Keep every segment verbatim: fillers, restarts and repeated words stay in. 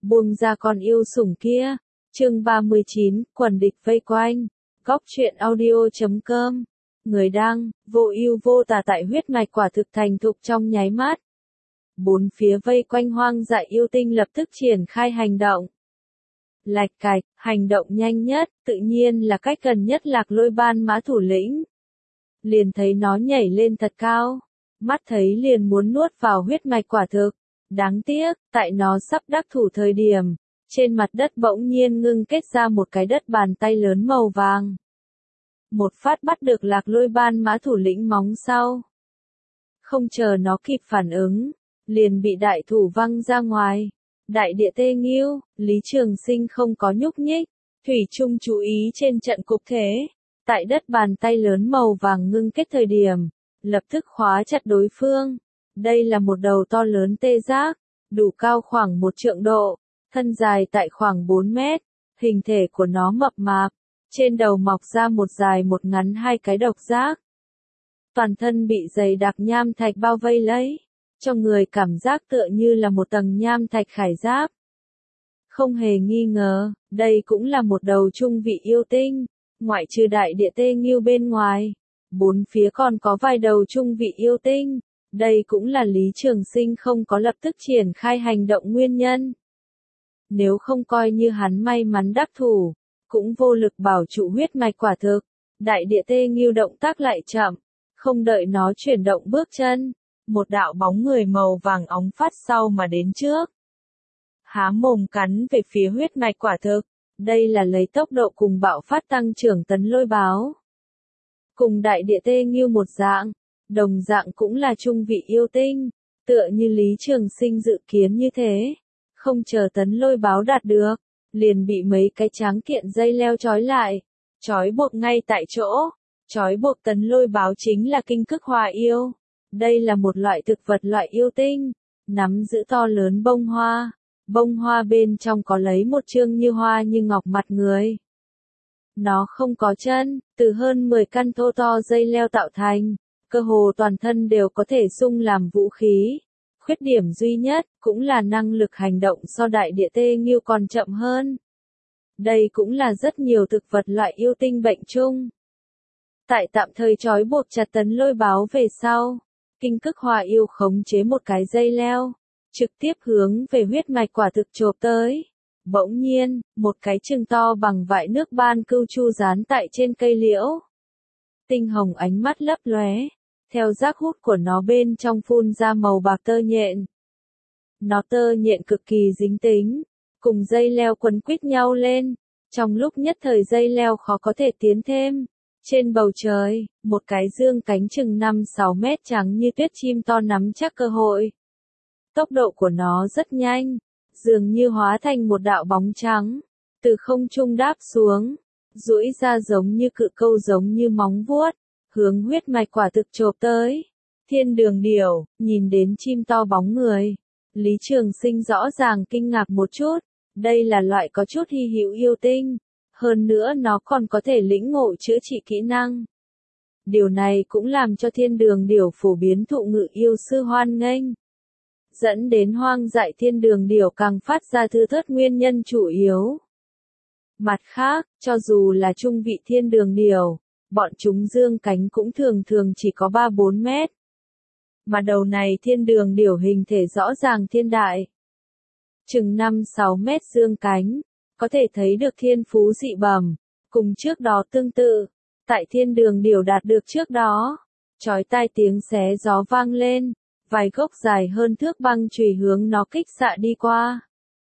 buông ra con yêu sủng kia. Chương ba mươi chín, quần địch vây quanh. Góc truyện audio chấm com. Người đăng, vô ưu vô tà tại huyết mạch quả thực thành thục trong nháy mắt. Bốn phía vây quanh hoang dại yêu tinh lập tức triển khai hành động. Lạch cạch, hành động nhanh nhất, tự nhiên là cách gần nhất Lạc Lôi Ban Mã thủ lĩnh. Liền thấy nó nhảy lên thật cao, mắt thấy liền muốn nuốt vào huyết mạch quả thực. Đáng tiếc, tại nó sắp đắc thủ thời điểm, trên mặt đất bỗng nhiên ngưng kết ra một cái đất bàn tay lớn màu vàng. Một phát bắt được Lạc Lôi Ban Mã thủ lĩnh móng sau. Không chờ nó kịp phản ứng, liền bị đại thủ văng ra ngoài. Đại địa tê nghiêu, Lý Trường Sinh không có nhúc nhích, thủy chung chú ý trên trận cục thế. Tại đất bàn tay lớn màu vàng ngưng kết thời điểm, lập tức khóa chặt đối phương. Đây là một đầu to lớn tê giác, đủ cao khoảng một trượng độ, thân dài tại khoảng bốn mét, hình thể của nó mập mạp, trên đầu mọc ra một dài một ngắn hai cái độc giác. Toàn thân bị dày đặc nham thạch bao vây lấy, cho người cảm giác tựa như là một tầng nham thạch khải giáp. Không hề nghi ngờ, đây cũng là một đầu trung vị yêu tinh, ngoại trừ đại địa tê nghiêu bên ngoài, bốn phía còn có vài đầu trung vị yêu tinh. Đây cũng là Lý Trường Sinh không có lập tức triển khai hành động nguyên nhân. Nếu không coi như hắn may mắn đắc thủ, cũng vô lực bảo trụ huyết mạch quả thực. Đại địa tê nghiêu động tác lại chậm, không đợi nó chuyển động bước chân, một đạo bóng người màu vàng óng phát sau mà đến trước. Há mồm cắn về phía huyết mạch quả thực, đây là lấy tốc độ cùng bạo phát tăng trưởng Tấn Lôi Báo. Cùng đại địa tê nghiêu một dạng, đồng dạng cũng là trung vị yêu tinh, tựa như Lý Trường Sinh dự kiến như thế. Không chờ Tấn Lôi Báo đạt được, liền bị mấy cái tráng kiện dây leo trói lại, trói buộc ngay tại chỗ. Trói buộc Tấn Lôi Báo chính là kinh cức hoa yêu. Đây là một loại thực vật loại yêu tinh, nắm giữ to lớn bông hoa. Bông hoa bên trong có lấy một chương như hoa như ngọc mặt người. Nó không có chân, từ hơn mười căn thô to dây leo tạo thành, cơ hồ toàn thân đều có thể xung làm vũ khí. Khuyết điểm duy nhất, cũng là năng lực hành động so đại địa tê nghiêu còn chậm hơn. Đây cũng là rất nhiều thực vật loại yêu tinh bệnh chung. Tại tạm thời trói buộc chặt Tấn Lôi Báo về sau, kinh cức hoa yêu khống chế một cái dây leo, trực tiếp hướng về huyết mạch quả thực chộp tới. Bỗng nhiên, một cái chừng to bằng vại nước ban cưu chu dán tại trên cây liễu. Tinh hồng ánh mắt lấp lóe, theo giác hút của nó bên trong phun ra màu bạc tơ nhện. Nó tơ nhện cực kỳ dính tính, cùng dây leo quấn quýt nhau lên, trong lúc nhất thời dây leo khó có thể tiến thêm. Trên bầu trời, một cái dương cánh chừng năm sáu mét trắng như tuyết chim to nắm chắc cơ hội. Tốc độ của nó rất nhanh, dường như hóa thành một đạo bóng trắng, từ không trung đáp xuống, duỗi ra giống như cự câu giống như móng vuốt, hướng huyết mạch quả thực chộp tới. Thiên Đường Điểu, nhìn đến chim to bóng người, Lý Trường Sinh rõ ràng kinh ngạc một chút, đây là loại có chút hy hữu yêu tinh, hơn nữa nó còn có thể lĩnh ngộ chữa trị kỹ năng. Điều này cũng làm cho Thiên Đường Điểu phổ biến thụ ngự yêu sư hoan nghênh, dẫn đến hoang dại Thiên Đường Điểu càng phát ra thưa thớt nguyên nhân chủ yếu. Mặt khác, cho dù là trung vị Thiên Đường Điểu, bọn chúng dương cánh cũng thường thường chỉ có ba bốn mét. Mà đầu này Thiên Đường Điểu hình thể rõ ràng thiên đại. Chừng năm sáu mét dương cánh, có thể thấy được thiên phú dị bẩm, cùng trước đó tương tự. Tại Thiên Đường Điểu đạt được trước đó, chói tai tiếng xé gió vang lên, vài gốc dài hơn thước băng chùy hướng nó kích xạ đi qua.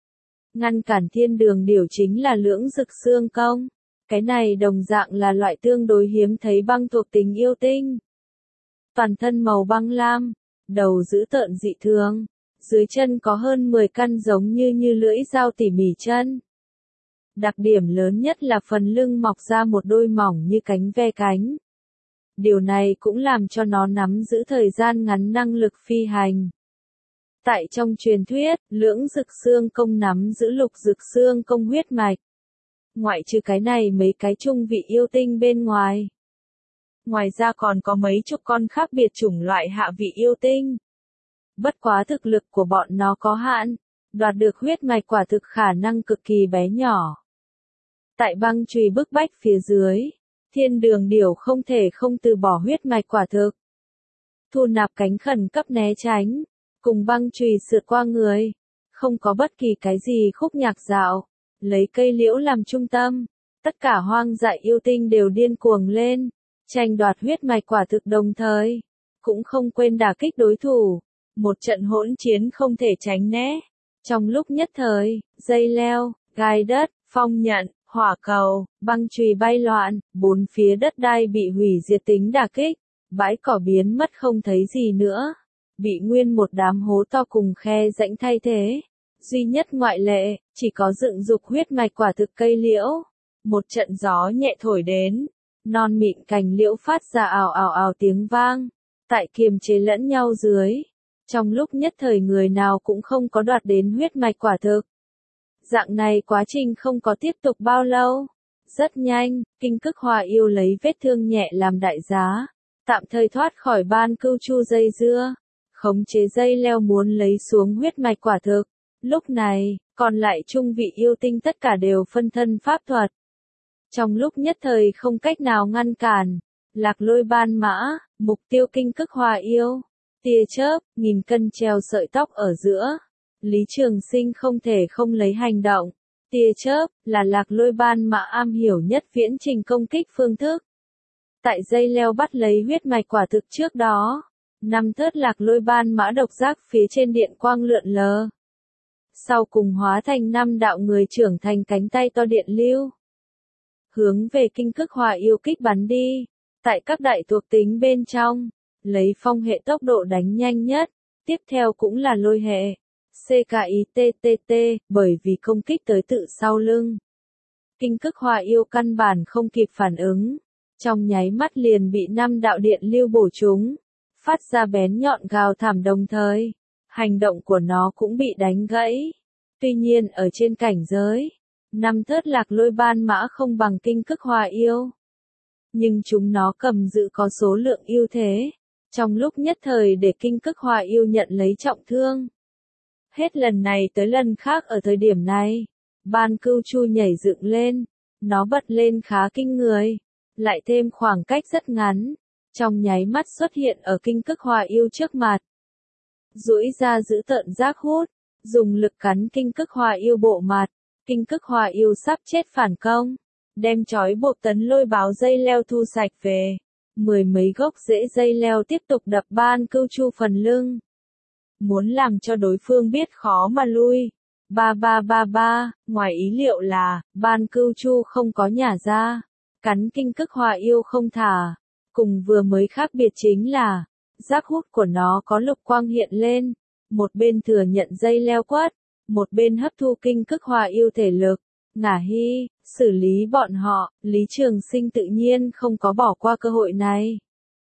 Ngăn cản Thiên Đường Điểu chính là Lưỡng Dực Xương Công. Cái này đồng dạng là loại tương đối hiếm thấy băng thuộc tính yêu tinh. Toàn thân màu băng lam, đầu dữ tợn dị thường, dưới chân có hơn mười căn giống như như lưỡi dao tỉ mỉ chân. Đặc điểm lớn nhất là phần lưng mọc ra một đôi mỏng như cánh ve cánh. Điều này cũng làm cho nó nắm giữ thời gian ngắn năng lực phi hành. Tại trong truyền thuyết, Lưỡng Dực Xương Công nắm giữ Lục Dực Xương Công huyết mạch. Ngoại trừ cái này mấy cái trung vị yêu tinh bên ngoài. Ngoài ra còn có mấy chục con khác biệt chủng loại hạ vị yêu tinh. Bất quá thực lực của bọn nó có hạn, đoạt được huyết mạch quả thực khả năng cực kỳ bé nhỏ. Tại băng chùy bức bách phía dưới, thiên đường điểu không thể không từ bỏ huyết mạch quả thực. Thu nạp cánh khẩn cấp né tránh, cùng băng chùy sượt qua người, không có bất kỳ cái gì khúc nhạc dạo, lấy cây liễu làm trung tâm, tất cả hoang dại yêu tinh đều điên cuồng lên, tranh đoạt huyết mạch quả thực đồng thời, cũng không quên đả kích đối thủ, một trận hỗn chiến không thể tránh né. Trong lúc nhất thời, dây leo, gai đất, phong nhận, hỏa cầu, băng chùy bay loạn, bốn phía đất đai bị hủy diệt tính đả kích, bãi cỏ biến mất không thấy gì nữa, bị nguyên một đám hố to cùng khe rãnh thay thế. Duy nhất ngoại lệ, chỉ có dựng dục huyết mạch quả thực cây liễu. Một trận gió nhẹ thổi đến, non mịn cành liễu phát ra ào ào ào tiếng vang, tại kiềm chế lẫn nhau dưới. Trong lúc nhất thời người nào cũng không có đoạt đến huyết mạch quả thực. Dạng này quá trình không có tiếp tục bao lâu. Rất nhanh, Kinh Cức Hòa Yêu lấy vết thương nhẹ làm đại giá, tạm thời thoát khỏi Ban Cưu Chu dây dưa, khống chế dây leo muốn lấy xuống huyết mạch quả thực. Lúc này, còn lại trung vị yêu tinh tất cả đều phân thân pháp thuật. Trong lúc nhất thời không cách nào ngăn cản, Lạc Lôi ban mã, mục tiêu Kinh Cức Hòa Yêu. Tia chớp, nghìn cân treo sợi tóc ở giữa. Lý Trường Sinh không thể không lấy hành động. Tia chớp, là Lạc Lôi ban mã am hiểu nhất viễn trình công kích phương thức. Tại dây leo bắt lấy huyết mạch quả thực trước đó, năm thớt Lạc Lôi ban mã độc giác phía trên điện quang lượn lờ. Sau cùng hóa thành năm đạo người trưởng thành cánh tay to điện lưu. Hướng về Kinh Cức Hòa Yêu kích bắn đi. Tại các đại thuộc tính bên trong, lấy phong hệ tốc độ đánh nhanh nhất, tiếp theo cũng là lôi hệ. xê ca i tê tê tê, bởi vì công kích tới tự sau lưng. Kinh Cức Hòa Yêu căn bản không kịp phản ứng. Trong nháy mắt liền bị năm đạo điện lưu bổ trúng. Phát ra bén nhọn gào thảm đồng thời. Hành động của nó cũng bị đánh gãy. Tuy nhiên ở trên cảnh giới, năm thớt Lạc Lôi ban mã không bằng Kinh Cức Hòa Yêu. Nhưng chúng nó cầm giữ có số lượng ưu thế. Trong lúc nhất thời để Kinh Cức Hòa Yêu nhận lấy trọng thương. Hết lần này tới lần khác ở thời điểm này, Ban Cưu Chu nhảy dựng lên. Nó bật lên khá kinh người. Lại thêm khoảng cách rất ngắn. Trong nháy mắt xuất hiện ở Kinh Cức Hòa Yêu trước mặt. Duỗi ra giữ tợn giác hút, dùng lực cắn Kinh Cức Hòa Yêu bộ mặt. Kinh Cức Hòa Yêu sắp chết phản công, đem trói buộc tấn lôi báo dây leo thu sạch về. Mười mấy gốc rễ dây leo tiếp tục đập Ban Cưu Chu phần lưng. Muốn làm cho đối phương biết khó mà lui. Ba ba ba ba, ngoài ý liệu là, Ban Cưu Chu không có nhả ra. Cắn Kinh Cức Hòa Yêu không thả. Cùng vừa mới khác biệt chính là, giác hút của nó có lục quang hiện lên. Một bên thừa nhận dây leo quất, một bên hấp thu Kinh Cức Hòa Yêu thể lực. Ngả Hy, xử lý bọn họ, Lý Trường Sinh tự nhiên không có bỏ qua cơ hội này.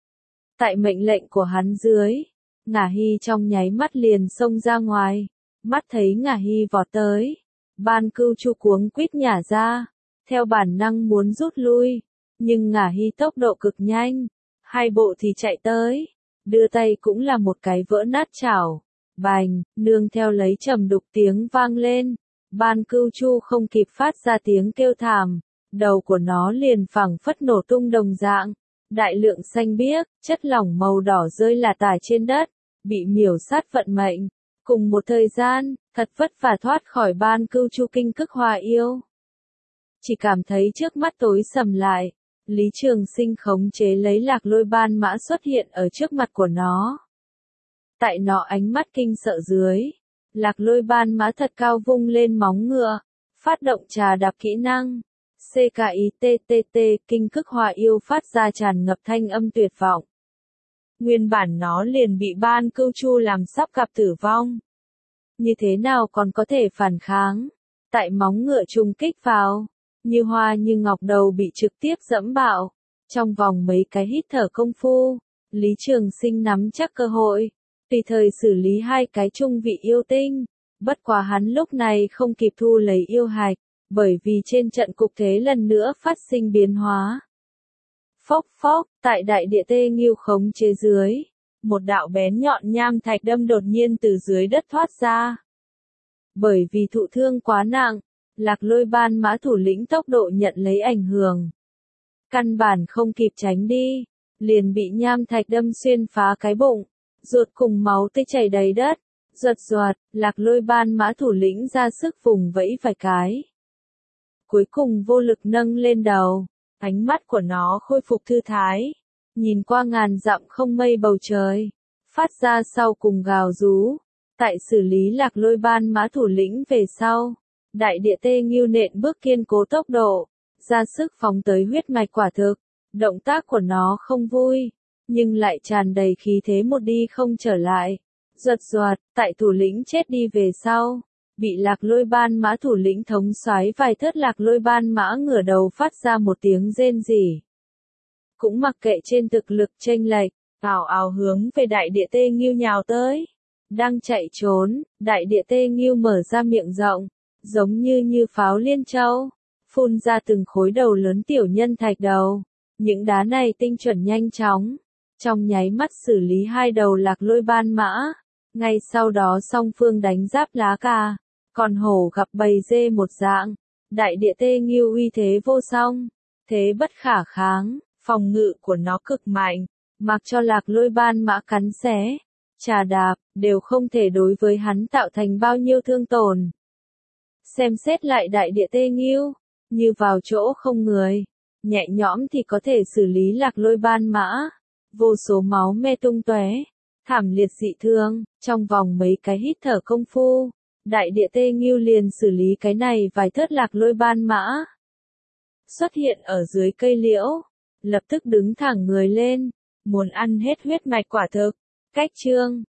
Tại mệnh lệnh của hắn dưới, Ngả Hy trong nháy mắt liền xông ra ngoài, mắt thấy Ngả Hy vọt tới. Ban Cưu Chu cuống quýt nhả ra, theo bản năng muốn rút lui, nhưng Ngả Hy tốc độ cực nhanh, hai bộ thì chạy tới, đưa tay cũng là một cái vỡ nát chảo. Bành, nương theo lấy trầm đục tiếng vang lên, Ban Cưu Chu không kịp phát ra tiếng kêu thảm, đầu của nó liền phẳng phất nổ tung đồng dạng, đại lượng xanh biếc, chất lỏng màu đỏ rơi lả tả trên đất, bị miểu sát vận mệnh. Cùng một thời gian, thật vất vả thoát khỏi Ban Cưu Chu Kinh Cức Hòa Yêu. Chỉ cảm thấy trước mắt tối sầm lại, Lý Trường Sinh khống chế lấy Lạc Lôi ban mã xuất hiện ở trước mặt của nó. Tại nó ánh mắt kinh sợ dưới, Lạc Lôi ban mã thật cao vung lên móng ngựa, phát động trà đạp kỹ năng. xê ca i tê tê tê, Kinh Cức Hòa Yêu phát ra tràn ngập thanh âm tuyệt vọng. Nguyên bản nó liền bị Ban Cưu Chu làm sắp gặp tử vong. Như thế nào còn có thể phản kháng? Tại móng ngựa trùng kích vào, như hoa như ngọc đầu bị trực tiếp dẫm bạo. Trong vòng mấy cái hít thở công phu, Lý Trường Sinh nắm chắc cơ hội, tùy thời xử lý hai cái trung vị yêu tinh. Bất quá hắn lúc này không kịp thu lấy yêu hạch, bởi vì trên trận cục thế lần nữa phát sinh biến hóa. Phốc phốc, tại đại địa tê nghiêu khống chế dưới, một đạo bén nhọn nham thạch đâm đột nhiên từ dưới đất thoát ra. Bởi vì thụ thương quá nặng, Lạc Lôi Ban Mã thủ lĩnh tốc độ nhận lấy ảnh hưởng. Căn bản không kịp tránh đi, liền bị nham thạch đâm xuyên phá cái bụng, ruột cùng máu tươi chảy đầy đất. Ruột ruột, Lạc Lôi Ban Mã thủ lĩnh ra sức vùng vẫy vài cái. Cuối cùng vô lực nâng lên đầu, ánh mắt của nó khôi phục thư thái, nhìn qua ngàn dặm không mây bầu trời, phát ra sau cùng gào rú. Tại xử lý Lạc Lôi Ban Mã thủ lĩnh về sau, đại địa tê nghiêu nện bước kiên cố tốc độ, ra sức phóng tới huyết mạch quả thực. Động tác của nó không vui, nhưng lại tràn đầy khí thế một đi không trở lại. Ruột ruột, tại thủ lĩnh chết đi về sau, bị Lạc Lôi Ban Mã thủ lĩnh thống soái vài thớt Lạc Lôi Ban Mã ngửa đầu phát ra một tiếng rên rỉ. Cũng mặc kệ trên thực lực chênh lệch, ào ào hướng về đại địa tê nghiêu nhào tới. Đang chạy trốn, đại địa tê nghiêu mở ra miệng rộng, giống như như pháo liên châu, phun ra từng khối đầu lớn tiểu nhân thạch đầu. Những đá này tinh chuẩn nhanh chóng, trong nháy mắt xử lý hai đầu Lạc Lôi Ban Mã. Ngay sau đó song phương đánh giáp lá cà, còn hổ gặp bầy dê một dạng. Đại địa tê nghiêu uy thế vô song, thế bất khả kháng, phòng ngự của nó cực mạnh, mặc cho Lạc Lôi Ban Mã cắn xé, chà đạp, đều không thể đối với hắn tạo thành bao nhiêu thương tổn. Xem xét lại đại địa tê nghiêu, như vào chỗ không người, nhẹ nhõm thì có thể xử lý Lạc Lôi Ban Mã. Vô số máu me tung tóe, thảm liệt dị thương, trong vòng mấy cái hít thở công phu, đại địa tê nghiêu liền xử lý cái này vài thớt Lạc Lôi Ban Mã. Xuất hiện ở dưới cây liễu, lập tức đứng thẳng người lên, muốn ăn hết huyết mạch quả thực. Cách chương